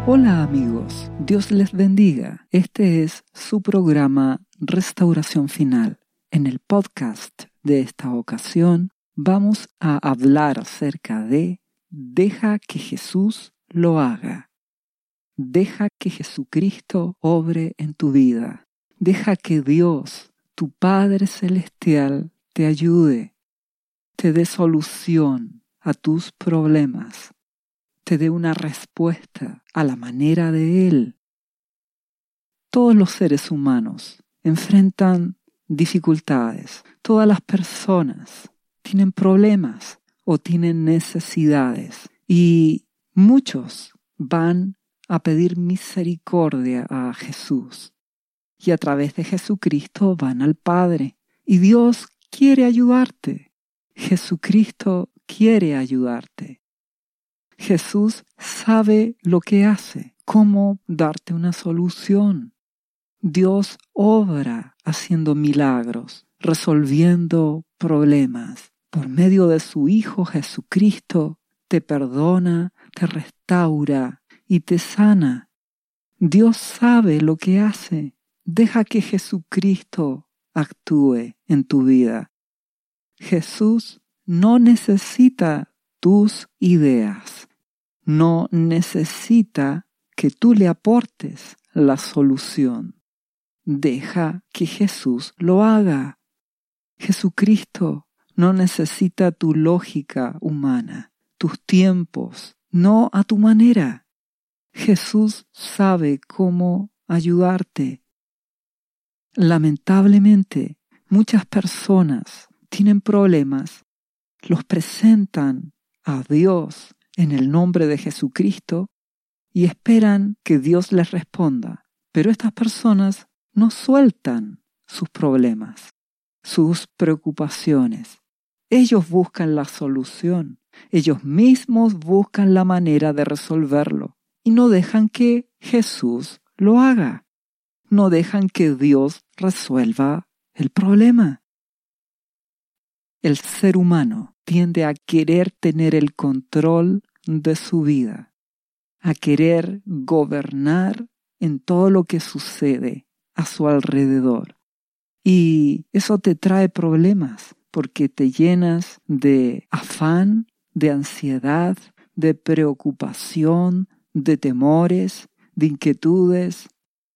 Hola amigos, Dios les bendiga. Este es su programa Restauración Final. En el podcast de esta ocasión vamos a hablar acerca de deja que Jesús lo haga. Deja que Jesucristo obre en tu vida. Deja que Dios, tu Padre Celestial, te ayude, te dé solución a tus problemas, te dé una respuesta a la manera de Él. Todos los seres humanos enfrentan dificultades. Todas las personas tienen problemas o tienen necesidades. Y muchos van a pedir misericordia a Jesús. Y a través de Jesucristo van al Padre. Y Dios quiere ayudarte. Jesucristo quiere ayudarte. Jesús sabe lo que hace, cómo darte una solución. Dios obra haciendo milagros, resolviendo problemas. Por medio de su Hijo Jesucristo, te perdona, te restaura y te sana. Dios sabe lo que hace. Deja que Jesucristo actúe en tu vida. Jesús no necesita tus ideas. No necesita que tú le aportes la solución. Deja que Jesús lo haga. Jesucristo no necesita tu lógica humana, tus tiempos, no a tu manera. Jesús sabe cómo ayudarte. Lamentablemente, muchas personas tienen problemas, los presentan a Dios en el nombre de Jesucristo y esperan que Dios les responda. Pero estas personas no sueltan sus problemas, sus preocupaciones. Ellos buscan la solución. Ellos mismos buscan la manera de resolverlo y no dejan que Jesús lo haga. No dejan que Dios resuelva el problema. El ser humano tiende a querer tener el control de su vida, a querer gobernar en todo lo que sucede a su alrededor. Y eso te trae problemas porque te llenas de afán, de ansiedad, de preocupación, de temores, de inquietudes.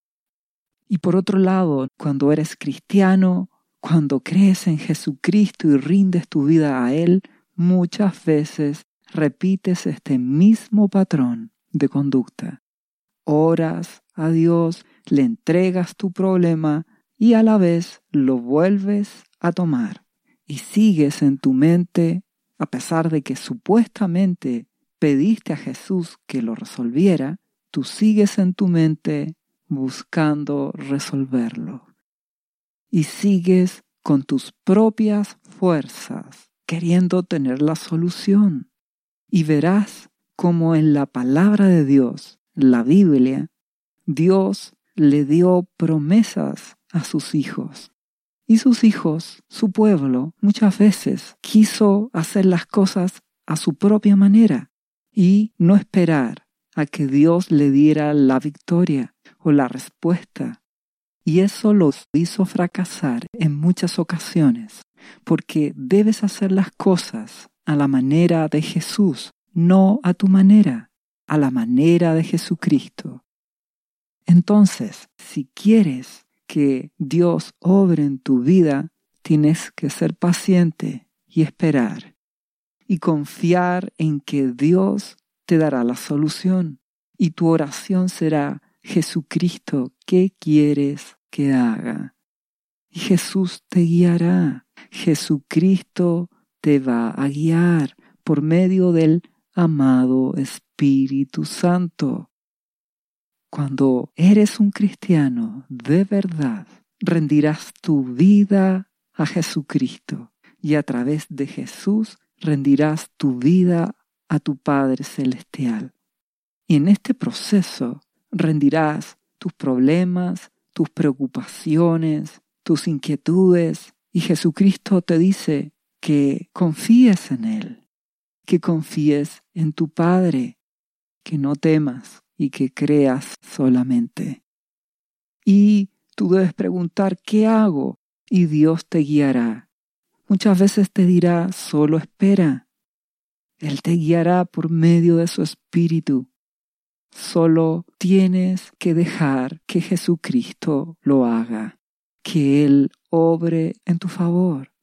Y por otro lado, cuando eres cristiano, cuando crees en Jesucristo y rindes tu vida a Él, muchas veces repites este mismo patrón de conducta. Oras a Dios, le entregas tu problema y a la vez lo vuelves a tomar. Y sigues en tu mente, a pesar de que supuestamente pediste a Jesús que lo resolviera, tú sigues en tu mente buscando resolverlo. Y sigues con tus propias fuerzas, queriendo tener la solución. Y verás cómo en la palabra de Dios, la Biblia, Dios le dio promesas a sus hijos. Y sus hijos, su pueblo, muchas veces quiso hacer las cosas a su propia manera y no esperar a que Dios le diera la victoria o la respuesta. Y eso los hizo fracasar en muchas ocasiones, porque debes hacer las cosas a la manera de Jesús, no a tu manera, a la manera de Jesucristo. Entonces, si quieres que Dios obre en tu vida, tienes que ser paciente y esperar, y confiar en que Dios te dará la solución, y tu oración será: Jesucristo, ¿qué quieres que haga? Y Jesús te guiará. Jesucristo te va a guiar por medio del amado Espíritu Santo. Cuando eres un cristiano de verdad, rendirás tu vida a Jesucristo y a través de Jesús rendirás tu vida a tu Padre Celestial. Y en este proceso rendirás tus problemas, tus preocupaciones, tus inquietudes. Y Jesucristo te dice que confíes en Él, que confíes en tu Padre, que no temas y que creas solamente. Y tú debes preguntar, ¿qué hago? Y Dios te guiará. Muchas veces te dirá, solo espera. Él te guiará por medio de su Espíritu. Solo tienes que dejar que Jesucristo lo haga, que Él obre en tu favor.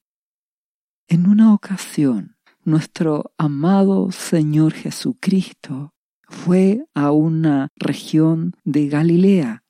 En una ocasión, nuestro amado Señor Jesucristo fue a una región de Galilea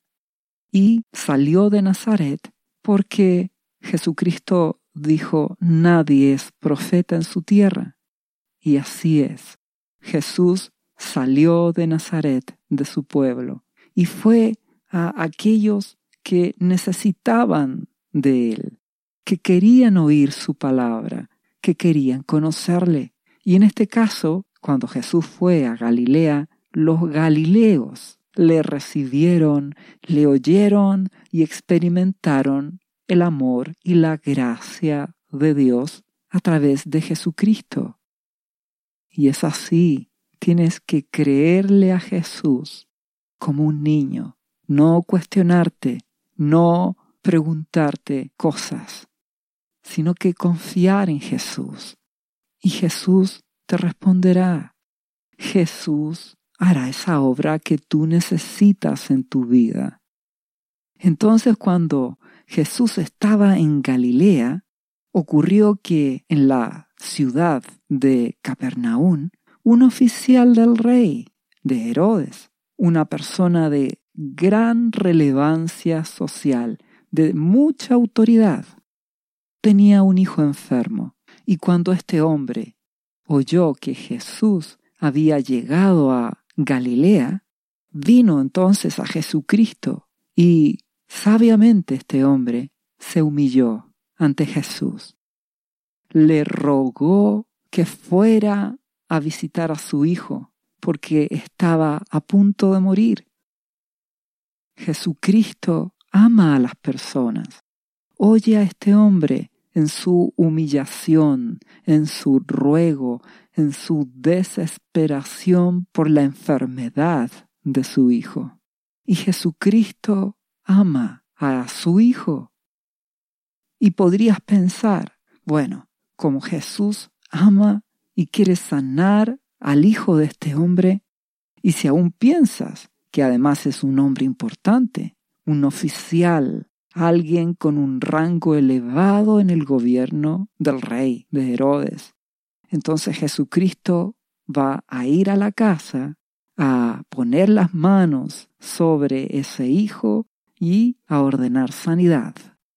y salió de Nazaret porque Jesucristo dijo, nadie es profeta en su tierra. Y así es. Jesús salió de Nazaret, de su pueblo, y fue a aquellos que necesitaban de Él, que querían oír su palabra, que querían conocerle. Y en este caso, cuando Jesús fue a Galilea, los galileos le recibieron, le oyeron y experimentaron el amor y la gracia de Dios a través de Jesucristo. Y es así, tienes que creerle a Jesús como un niño, no cuestionarte, no preguntarte cosas, sino que confiar en Jesús. Y Jesús te responderá. Jesús hará esa obra que tú necesitas en tu vida. Entonces, cuando Jesús estaba en Galilea, ocurrió que en la ciudad de Capernaum, un oficial del rey, de Herodes, una persona de gran relevancia social, de mucha autoridad, tenía un hijo enfermo. Y cuando este hombre oyó que Jesús había llegado a Galilea, vino entonces a Jesucristo y sabiamente este hombre se humilló ante Jesús. Le rogó que fuera a visitar a su hijo porque estaba a punto de morir. Jesucristo ama a las personas. Oye a este hombre en su humillación, en su ruego, en su desesperación por la enfermedad de su hijo. Y Jesucristo ama a su hijo. Y podrías pensar, bueno, como Jesús ama y quiere sanar al hijo de este hombre, y si aún piensas que además es un hombre importante, un oficial, alguien con un rango elevado en el gobierno del rey de Herodes, entonces Jesucristo va a ir a la casa a poner las manos sobre ese hijo y a ordenar sanidad.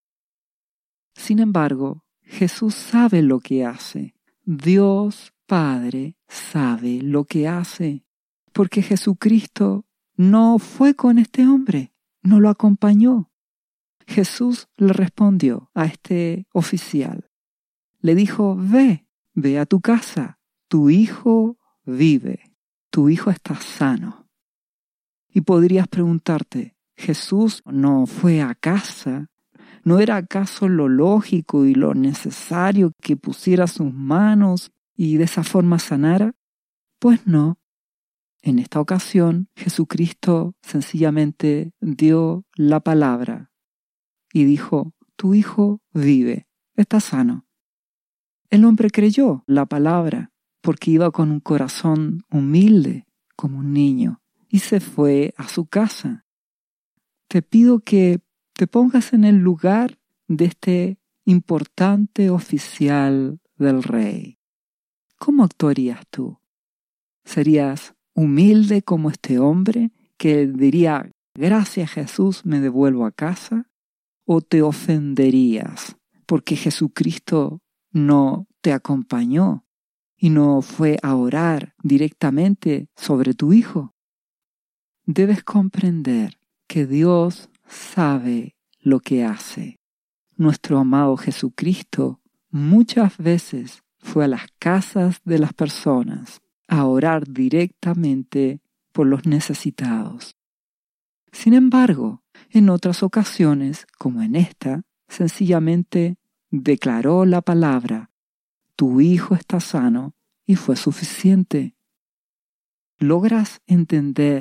Sin embargo, Jesús sabe lo que hace. Dios Padre sabe lo que hace, porque Jesucristo no fue con este hombre, no lo acompañó. Jesús le respondió a este oficial. Le dijo, ve a tu casa, tu hijo vive, tu hijo está sano. Y podrías preguntarte, ¿Jesús no fue a casa? ¿No era acaso lo lógico y lo necesario que pusiera sus manos y de esa forma sanara? Pues no. En esta ocasión, Jesucristo sencillamente dio la palabra y dijo, tu hijo vive, está sano. El hombre creyó la palabra porque iba con un corazón humilde como un niño y se fue a su casa. Te pido que te pongas en el lugar de este importante oficial del rey. ¿Cómo actuarías tú? ¿Serías humilde como este hombre que diría, gracias Jesús, me devuelvo a casa? ¿O te ofenderías porque Jesucristo no te acompañó y no fue a orar directamente sobre tu hijo? Debes comprender que Dios sabe lo que hace. Nuestro amado Jesucristo muchas veces fue a las casas de las personas a orar directamente por los necesitados. Sin embargo, en otras ocasiones, como en esta, sencillamente declaró la palabra, tu hijo está sano, y fue suficiente. ¿Logras entender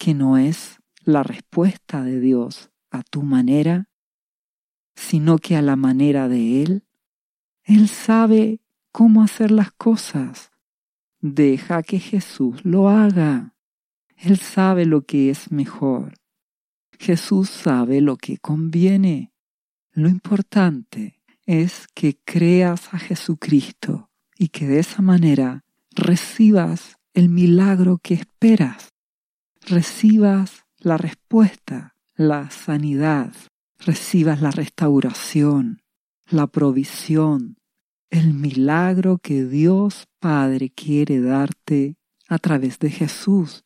que no es la respuesta de Dios a tu manera, sino que a la manera de Él? Él sabe cómo hacer las cosas. Deja que Jesús lo haga. Él sabe lo que es mejor. Jesús sabe lo que conviene. Lo importante es que creas a Jesucristo y que de esa manera recibas el milagro que esperas. Recibas la respuesta, la sanidad. Recibas la restauración, la provisión, el milagro que Dios Padre quiere darte a través de Jesús.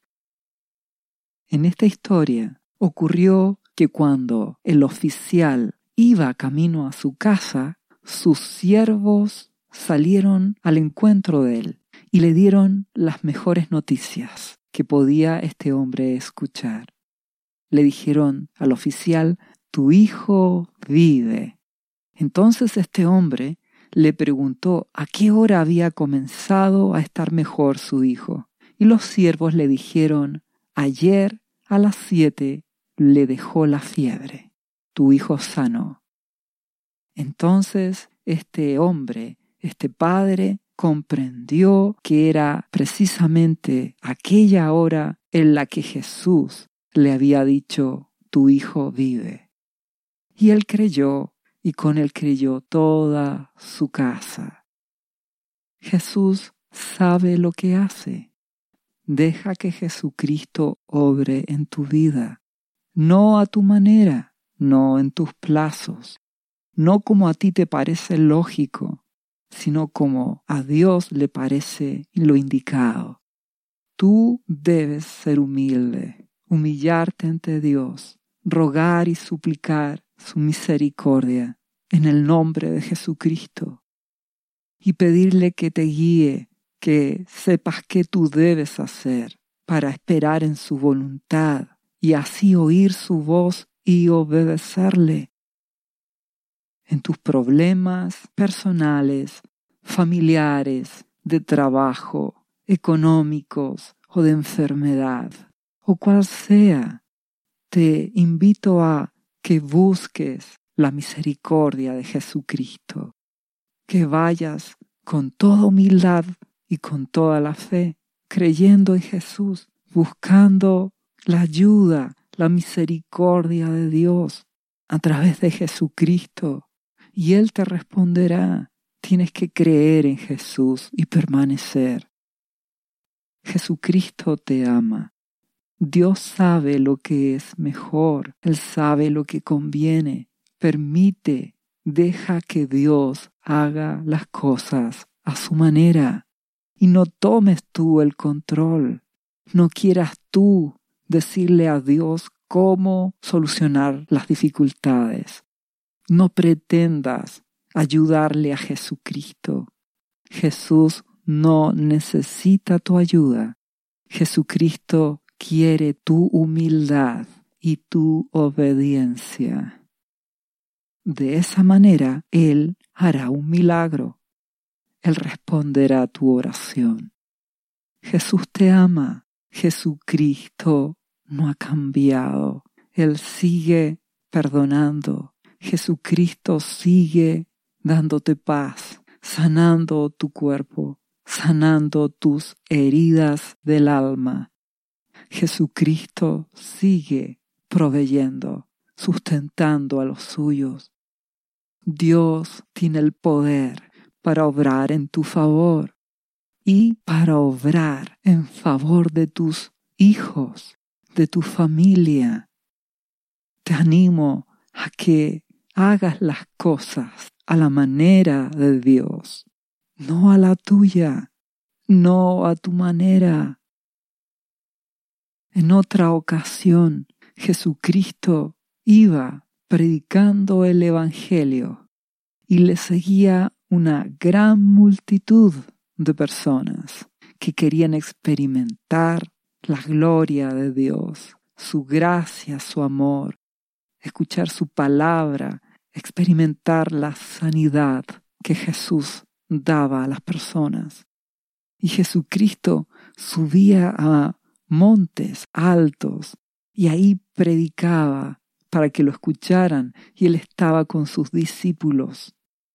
En esta historia ocurrió que cuando el oficial iba camino a su casa, sus siervos salieron al encuentro de él y le dieron las mejores noticias que podía este hombre escuchar. Le dijeron al oficial: tu hijo vive. Entonces este hombre le preguntó a qué hora había comenzado a estar mejor su hijo. Y los siervos le dijeron: ayer a las 7 le dejó la fiebre. Tu hijo sanó. Entonces este hombre, este padre, comprendió que era precisamente aquella hora en la que Jesús le había dicho: tu hijo vive. Y él creyó, y con él creyó toda su casa. Jesús sabe lo que hace. Deja que Jesucristo obre en tu vida, no a tu manera, no en tus plazos, no como a ti te parece lógico, sino como a Dios le parece lo indicado. Tú debes ser humilde, humillarte ante Dios, rogar y suplicar su misericordia en el nombre de Jesucristo y pedirle que te guíe, que sepas qué tú debes hacer para esperar en su voluntad y así oír su voz y obedecerle. En tus problemas personales, familiares, de trabajo, económicos o de enfermedad, o cual sea, te invito a que busques la misericordia de Jesucristo, que vayas con toda humildad y con toda la fe, creyendo en Jesús, buscando la ayuda, la misericordia de Dios a través de Jesucristo, y Él te responderá. Tienes que creer en Jesús y permanecer. Jesucristo te ama. Dios sabe lo que es mejor. Él sabe lo que conviene. Deja que Dios haga las cosas a su manera. Y no tomes tú el control. No quieras tú decirle a Dios cómo solucionar las dificultades. No pretendas ayudarle a Jesucristo. Jesús no necesita tu ayuda. Jesucristo quiere tu humildad y tu obediencia. De esa manera, Él hará un milagro. Él responderá a tu oración. Jesús te ama. Jesucristo no ha cambiado. Él sigue perdonando. Jesucristo sigue dándote paz, sanando tu cuerpo, sanando tus heridas del alma. Jesucristo sigue proveyendo, sustentando a los suyos. Dios tiene el poder para obrar en tu favor y para obrar en favor de tus hijos, de tu familia. Te animo a que hagas las cosas a la manera de Dios, no a la tuya, no a tu manera. En otra ocasión, Jesucristo iba predicando el Evangelio y le seguía una gran multitud de personas que querían experimentar la gloria de Dios, su gracia, su amor, escuchar su palabra, experimentar la sanidad que Jesús daba a las personas. Y Jesucristo subía a montes altos y ahí predicaba para que lo escucharan y él estaba con sus discípulos.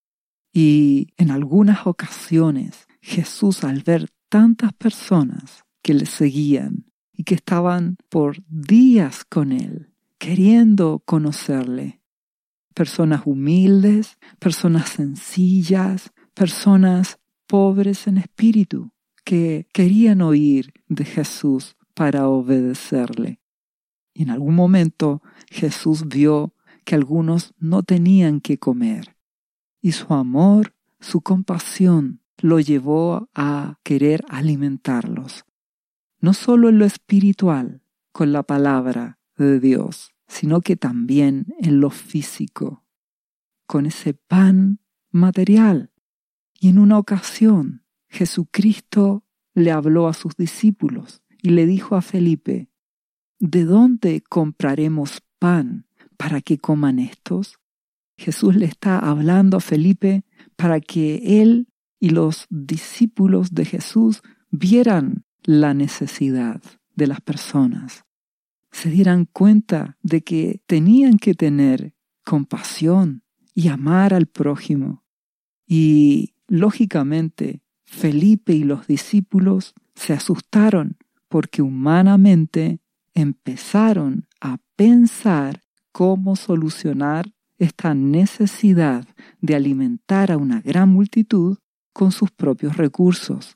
Y en algunas ocasiones Jesús, al ver tantas personas que le seguían y que estaban por días con él, queriendo conocerle, personas humildes, personas sencillas, personas pobres en espíritu, que querían oír de Jesús para obedecerle. Y en algún momento Jesús vio que algunos no tenían que comer. Y su amor, su compasión, lo llevó a querer alimentarlos. No solo en lo espiritual, con la palabra de Dios, sino que también en lo físico, con ese pan material. Y en una ocasión, Jesucristo le habló a sus discípulos y le dijo a Felipe: ¿de dónde compraremos pan para que coman estos? Jesús le está hablando a Felipe para que él y los discípulos de Jesús vieran la necesidad de las personas, se dieran cuenta de que tenían que tener compasión y amar al prójimo. Y, lógicamente, Felipe y los discípulos se asustaron porque humanamente empezaron a pensar cómo solucionar esta necesidad de alimentar a una gran multitud con sus propios recursos.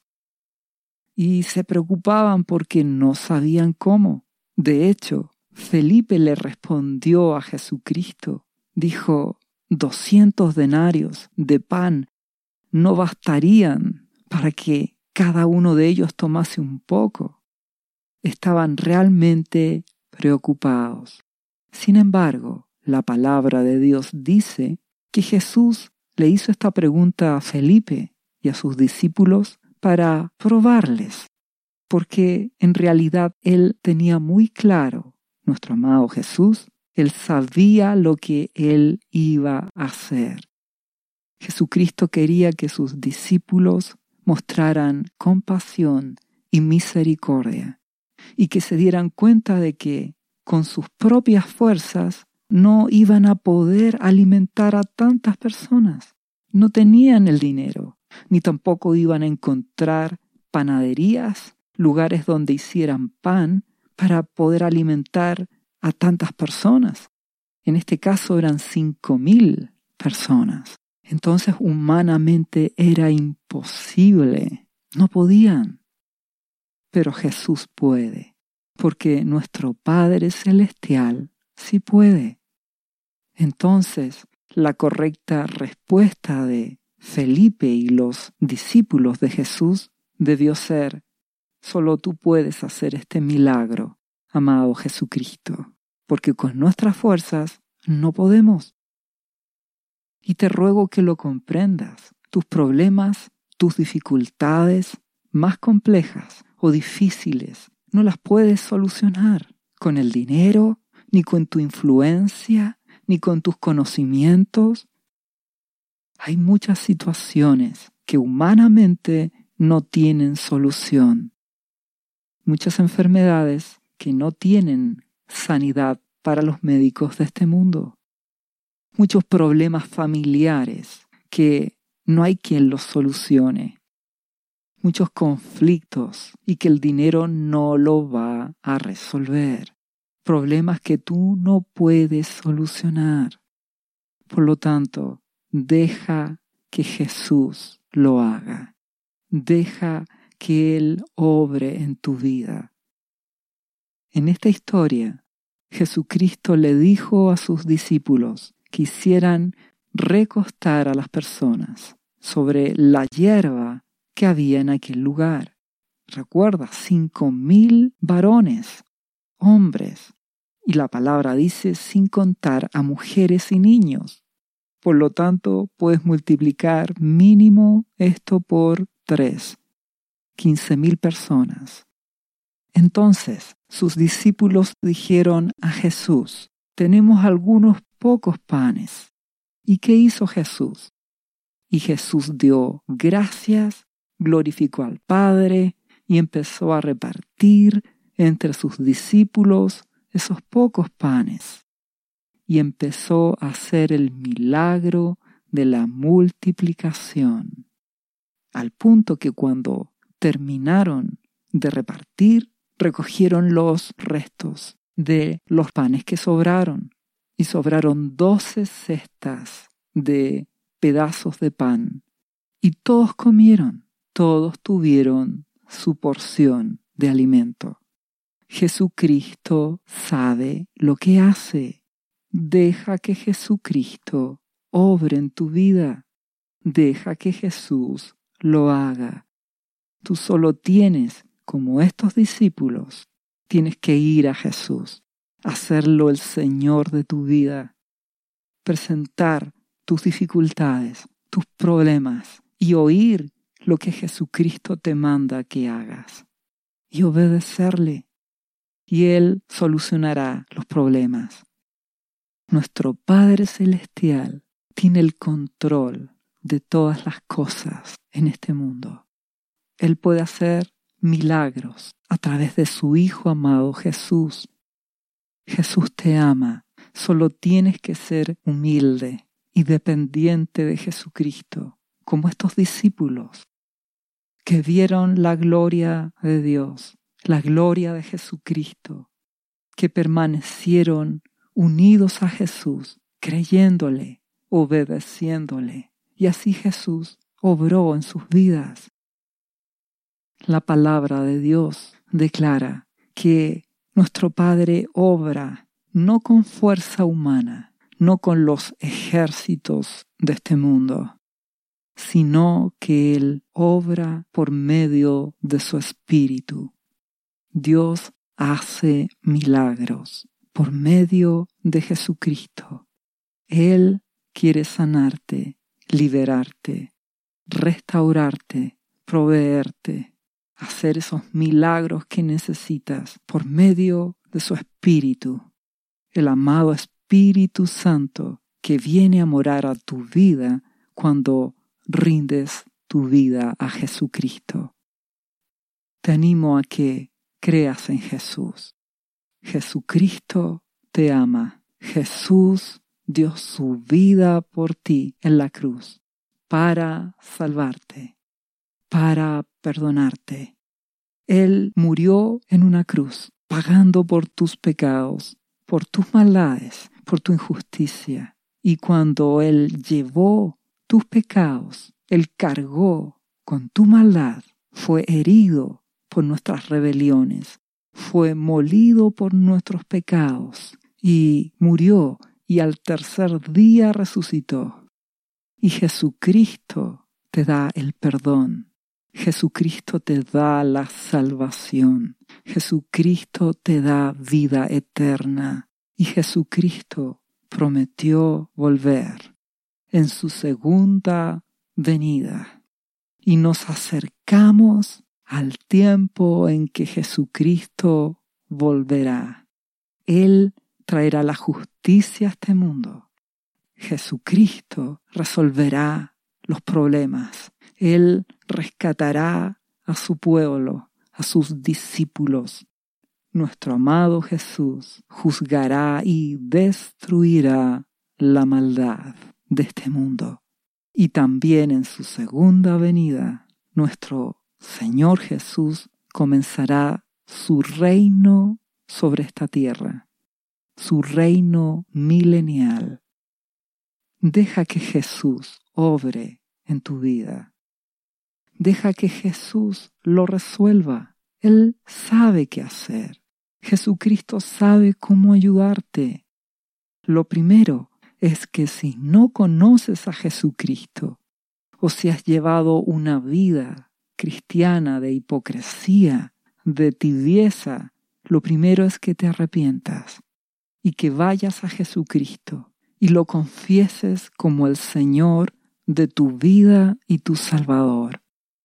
Y se preocupaban porque no sabían cómo. De hecho, Felipe le respondió a Jesucristo. Dijo: 200 denarios de pan no bastarían para que cada uno de ellos tomase un poco. Estaban realmente preocupados. Sin embargo, la palabra de Dios dice que Jesús le hizo esta pregunta a Felipe y a sus discípulos para probarles, porque en realidad él tenía muy claro, nuestro amado Jesús, él sabía lo que él iba a hacer. Jesucristo quería que sus discípulos mostraran compasión y misericordia y que se dieran cuenta de que con sus propias fuerzas no iban a poder alimentar a tantas personas. No tenían el dinero, ni tampoco iban a encontrar panaderías, lugares donde hicieran pan para poder alimentar a tantas personas. En este caso eran 5.000 personas. Entonces humanamente era imposible. No podían. Pero Jesús puede, porque nuestro Padre Celestial sí puede. Entonces, la correcta respuesta de Felipe y los discípulos de Jesús debió ser: solo tú puedes hacer este milagro, amado Jesucristo, porque con nuestras fuerzas no podemos. Y te ruego que lo comprendas. Tus problemas, tus dificultades más complejas o difíciles, no las puedes solucionar con el dinero, ni con tu influencia, ni con tus conocimientos. Hay muchas situaciones que humanamente no tienen solución. Muchas enfermedades que no tienen sanidad para los médicos de este mundo. Muchos problemas familiares que no hay quien los solucione. Muchos conflictos y que el dinero no lo va a resolver. Problemas que tú no puedes solucionar. Por lo tanto, deja que Jesús lo haga. Deja que Él obre en tu vida. En esta historia, Jesucristo le dijo a sus discípulos que hicieran recostar a las personas sobre la hierba que había en aquel lugar. Recuerda, 5.000 varones, hombres, y la palabra dice sin contar a mujeres y niños. Por lo tanto, puedes multiplicar mínimo esto por 3, 15.000 personas. Entonces, sus discípulos dijeron a Jesús: tenemos algunos pocos panes. ¿Y qué hizo Jesús? Y Jesús dio gracias, glorificó al Padre y empezó a repartir entre sus discípulos esos pocos panes y empezó a hacer el milagro de la multiplicación, al punto que cuando terminaron de repartir, recogieron los restos de los panes que sobraron, y sobraron 12 cestas de pedazos de pan, y todos comieron, todos tuvieron su porción de alimento. Jesucristo sabe lo que hace. Deja que Jesucristo obre en tu vida. Deja que Jesús lo haga. Tú solo tienes, como estos discípulos, tienes que ir a Jesús, hacerlo el Señor de tu vida, presentar tus dificultades, tus problemas y oír lo que Jesucristo te manda que hagas y obedecerle, y Él solucionará los problemas. Nuestro Padre Celestial tiene el control de todas las cosas en este mundo. Él puede hacer milagros a través de su Hijo amado Jesús. Jesús te ama, solo tienes que ser humilde y dependiente de Jesucristo, como estos discípulos que vieron la gloria de Dios, la gloria de Jesucristo, que permanecieron unidos a Jesús, creyéndole, obedeciéndole, y así Jesús obró en sus vidas. La palabra de Dios declara que nuestro Padre obra no con fuerza humana, no con los ejércitos de este mundo, sino que Él obra por medio de su Espíritu. Dios hace milagros por medio de Jesucristo. Él quiere sanarte, liberarte, restaurarte, proveerte, hacer esos milagros que necesitas por medio de su Espíritu, el amado Espíritu Santo que viene a morar a tu vida cuando rindes tu vida a Jesucristo. Te animo a que creas en Jesús. Jesucristo te ama. Jesús dio su vida por ti en la cruz para salvarte, para perdonarte. Él murió en una cruz, pagando por tus pecados, por tus maldades, por tu injusticia. Y cuando Él llevó tus pecados, Él cargó con tu maldad, fue herido por nuestras rebeliones, fue molido por nuestros pecados y murió, y al tercer día resucitó. Y Jesucristo te da el perdón. Jesucristo te da la salvación. Jesucristo te da vida eterna. Y Jesucristo prometió volver en su segunda venida. Y nos acercamos al tiempo en que Jesucristo volverá. Él traerá la justicia a este mundo. Jesucristo resolverá los problemas. Él rescatará a su pueblo, a sus discípulos. Nuestro amado Jesús juzgará y destruirá la maldad de este mundo. Y también en su segunda venida, nuestro Señor Jesús comenzará su reino sobre esta tierra, su reino milenial. Deja que Jesús obre en tu vida. Deja que Jesús lo resuelva. Él sabe qué hacer. Jesucristo sabe cómo ayudarte. Lo primero es que si no conoces a Jesucristo, o si has llevado una vida cristiana de hipocresía, de tibieza, lo primero es que te arrepientas y que vayas a Jesucristo y lo confieses como el Señor de tu vida y tu Salvador.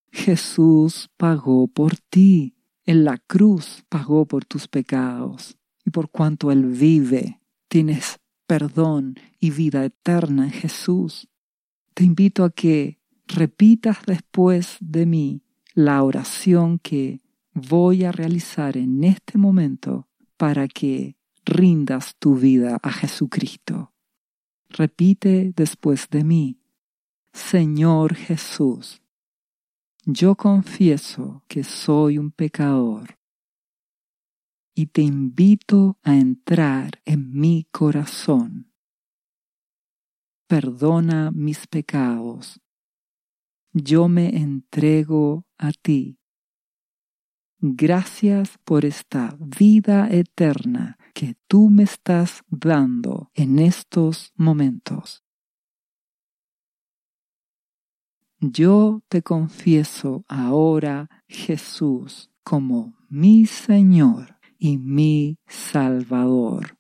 Jesús pagó por ti. En la cruz pagó por tus pecados. Y por cuanto Él vive, tienes perdón y vida eterna en Jesús. Te invito a que repitas después de mí la oración que voy a realizar en este momento para que rindas tu vida a Jesucristo. Repite después de mí: Señor Jesús, yo confieso que soy un pecador y te invito a entrar en mi corazón. Perdona mis pecados. Yo me entrego a ti. Gracias por esta vida eterna que tú me estás dando en estos momentos. Yo te confieso ahora, Jesús, como mi Señor y mi Salvador.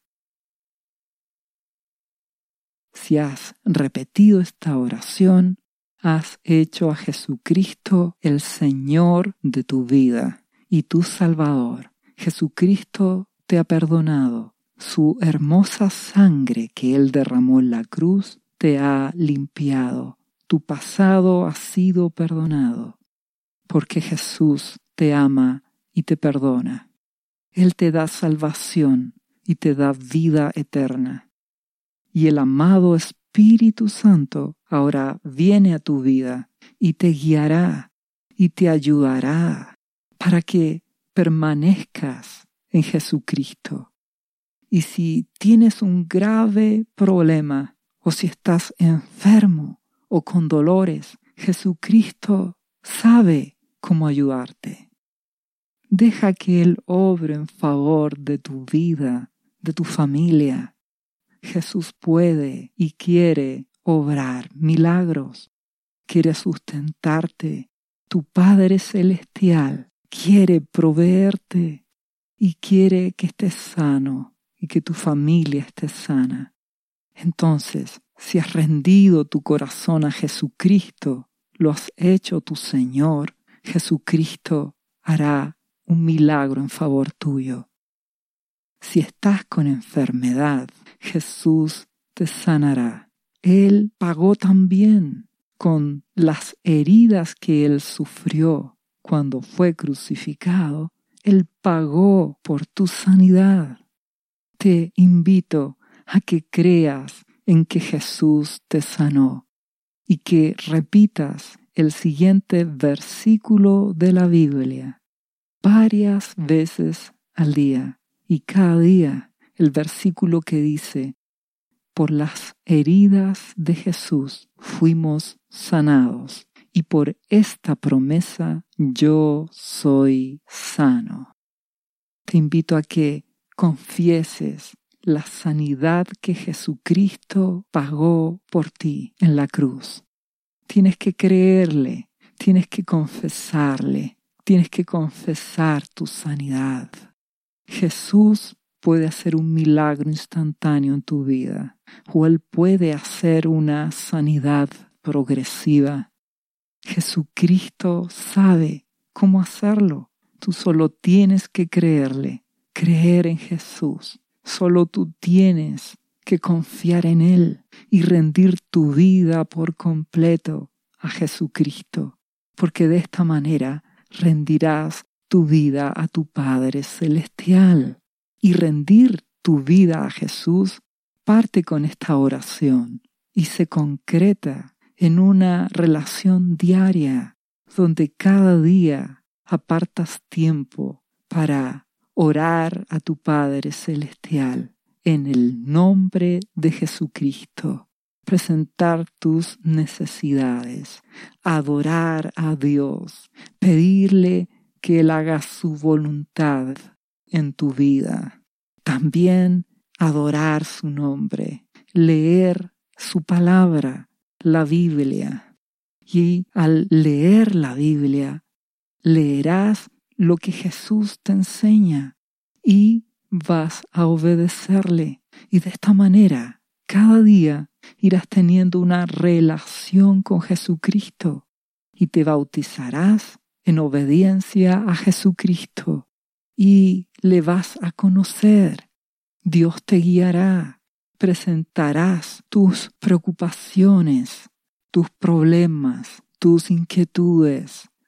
Si has repetido esta oración, has hecho a Jesucristo el Señor de tu vida y tu Salvador. Jesucristo te ha perdonado. Su hermosa sangre que Él derramó en la cruz te ha limpiado. Tu pasado ha sido perdonado, porque Jesús te ama y te perdona. Él te da salvación y te da vida eterna. Y el amado Espíritu Santo ahora viene a tu vida y te guiará y te ayudará para que permanezcas en Jesucristo. Y si tienes un grave problema o si estás enfermo o con dolores, Jesucristo sabe cómo ayudarte. Deja que Él obre en favor de tu vida, de tu familia. Jesús puede y quiere obrar milagros. Quiere sustentarte. Tu Padre Celestial quiere proveerte y quiere que estés sano y que tu familia esté sana. Entonces, si has rendido tu corazón a Jesucristo, lo has hecho tu Señor, Jesucristo hará un milagro en favor tuyo. Si estás con enfermedad, Jesús te sanará. Él pagó también con las heridas que Él sufrió cuando fue crucificado. Él pagó por tu sanidad. Te invito a que creas en que Jesús te sanó y que repitas el siguiente versículo de la Biblia varias veces al día y cada día el versículo que dice: por las heridas de Jesús fuimos sanados y por esta promesa yo soy sano. Te invito a que confieses la sanidad que Jesucristo pagó por ti en la cruz. Tienes que creerle, tienes que confesarle, tienes que confesar tu sanidad. Jesús puede hacer un milagro instantáneo en tu vida, o Él puede hacer una sanidad progresiva. Jesucristo sabe cómo hacerlo. Tú solo tienes que creerle, creer en Jesús. Solo tú tienes que confiar en Él y rendir tu vida por completo a Jesucristo, porque de esta manera rendirás tu vida a tu Padre Celestial. Y rendir tu vida a Jesús parte con esta oración y se concreta en una relación diaria donde cada día apartas tiempo para orar a tu Padre Celestial en el nombre de Jesucristo, presentar tus necesidades, adorar a Dios, pedirle que Él haga su voluntad en tu vida. También adorar su nombre, leer su palabra, la Biblia. Y al leer la Biblia, leerás lo que Jesús te enseña y vas a obedecerle. Y de esta manera, cada día irás teniendo una relación con Jesucristo y te bautizarás en obediencia a Jesucristo y le vas a conocer. Dios te guiará, presentarás tus preocupaciones, tus problemas, tus inquietudes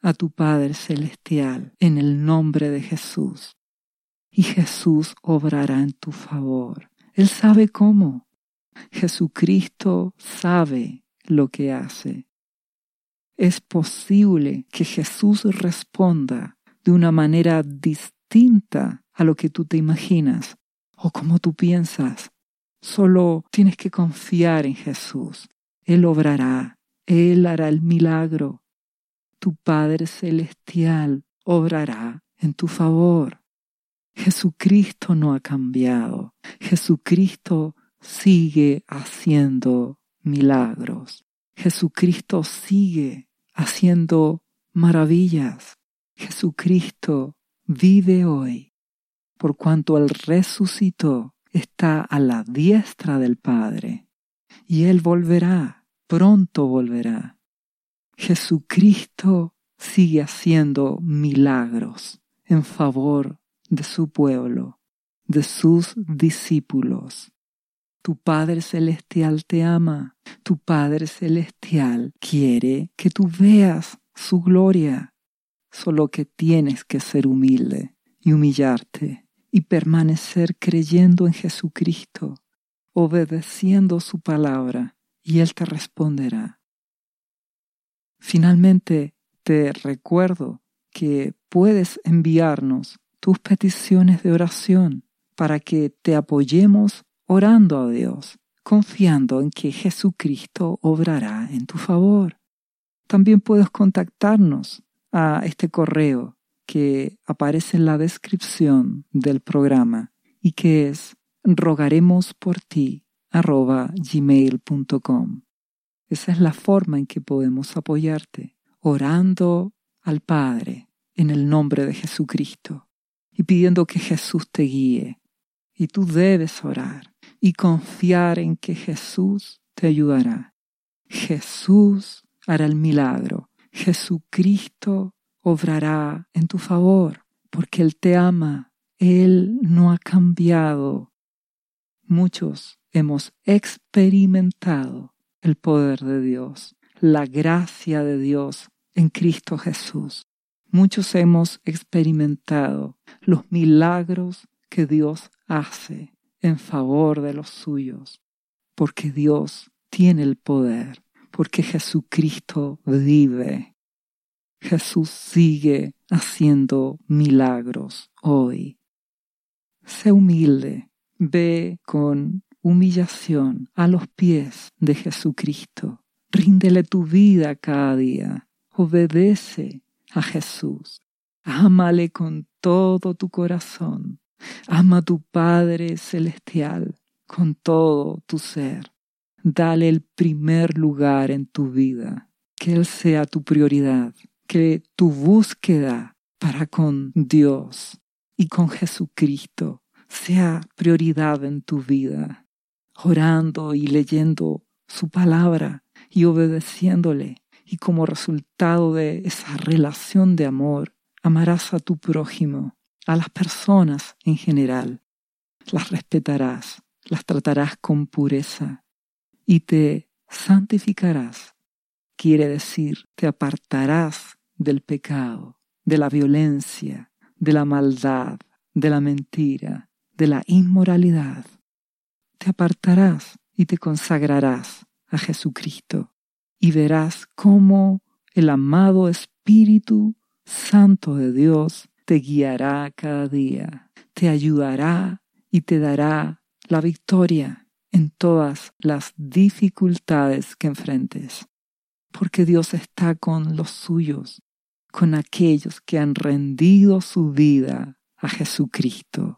a tu Padre Celestial en el nombre de Jesús. Y Jesús obrará en tu favor. Él sabe cómo. Jesucristo sabe lo que hace. Es posible que Jesús responda de una manera distinta a lo que tú te imaginas o como tú piensas. Solo tienes que confiar en Jesús. Él obrará. Él hará el milagro. Tu Padre Celestial obrará en tu favor. Jesucristo no ha cambiado. Jesucristo sigue haciendo milagros. Jesucristo sigue haciendo maravillas. Jesucristo vive hoy. Por cuanto Él resucitó, está a la diestra del Padre. Y Él volverá, pronto volverá. Jesucristo sigue haciendo milagros en favor de su pueblo, de sus discípulos. Tu Padre Celestial te ama. Tu Padre Celestial quiere que tú veas su gloria. Solo que tienes que ser humilde y humillarte y permanecer creyendo en Jesucristo, obedeciendo su palabra, y Él te responderá. Finalmente, te recuerdo que puedes enviarnos tus peticiones de oración para que te apoyemos orando a Dios, confiando en que Jesucristo obrará en tu favor. También puedes contactarnos a este correo que aparece en la descripción del programa y que es rogaremosporti@gmail.com. Esa es la forma en que podemos apoyarte, orando al Padre en el nombre de Jesucristo y pidiendo que Jesús te guíe. Y tú debes orar y confiar en que Jesús te ayudará. Jesús hará el milagro. Jesucristo obrará en tu favor porque Él te ama. Él no ha cambiado. Muchos hemos experimentado el poder de Dios, la gracia de Dios en Cristo Jesús. Muchos hemos experimentado los milagros que Dios hace en favor de los suyos, porque Dios tiene el poder, porque Jesucristo vive. Jesús sigue haciendo milagros hoy. Sé humilde, ve con humillación a los pies de Jesucristo. Ríndele tu vida cada día. Obedece a Jesús. Ámale con todo tu corazón. Ama a tu Padre Celestial con todo tu ser. Dale el primer lugar en tu vida. Que Él sea tu prioridad. Que tu búsqueda para con Dios y con Jesucristo sea prioridad en tu vida. Orando y leyendo su palabra y obedeciéndole. Y como resultado de esa relación de amor, amarás a tu prójimo, a las personas en general. Las respetarás, las tratarás con pureza y te santificarás. Quiere decir, te apartarás del pecado, de la violencia, de la maldad, de la mentira, de la inmoralidad. Te apartarás y te consagrarás a Jesucristo y verás cómo el amado Espíritu Santo de Dios te guiará cada día, te ayudará y te dará la victoria en todas las dificultades que enfrentes. Porque Dios está con los suyos, con aquellos que han rendido su vida a Jesucristo.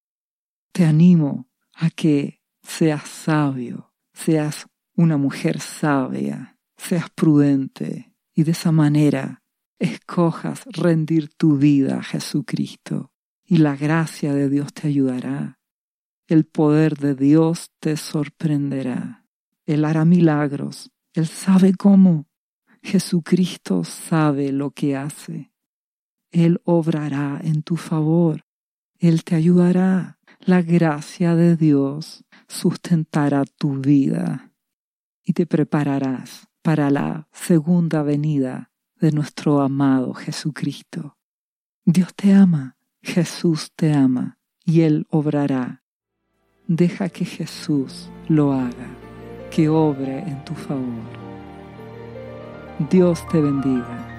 Te animo a que seas sabio, seas una mujer sabia, seas prudente y de esa manera escojas rendir tu vida a Jesucristo y la gracia de Dios te ayudará. El poder de Dios te sorprenderá. Él hará milagros. Él sabe cómo. Jesucristo sabe lo que hace. Él obrará en tu favor. Él te ayudará. La gracia de Dios sustentará tu vida y te prepararás para la segunda venida de nuestro amado Jesucristo. Dios te ama, Jesús te ama y Él obrará. Deja que Jesús lo haga, que obre en tu favor. Dios te bendiga.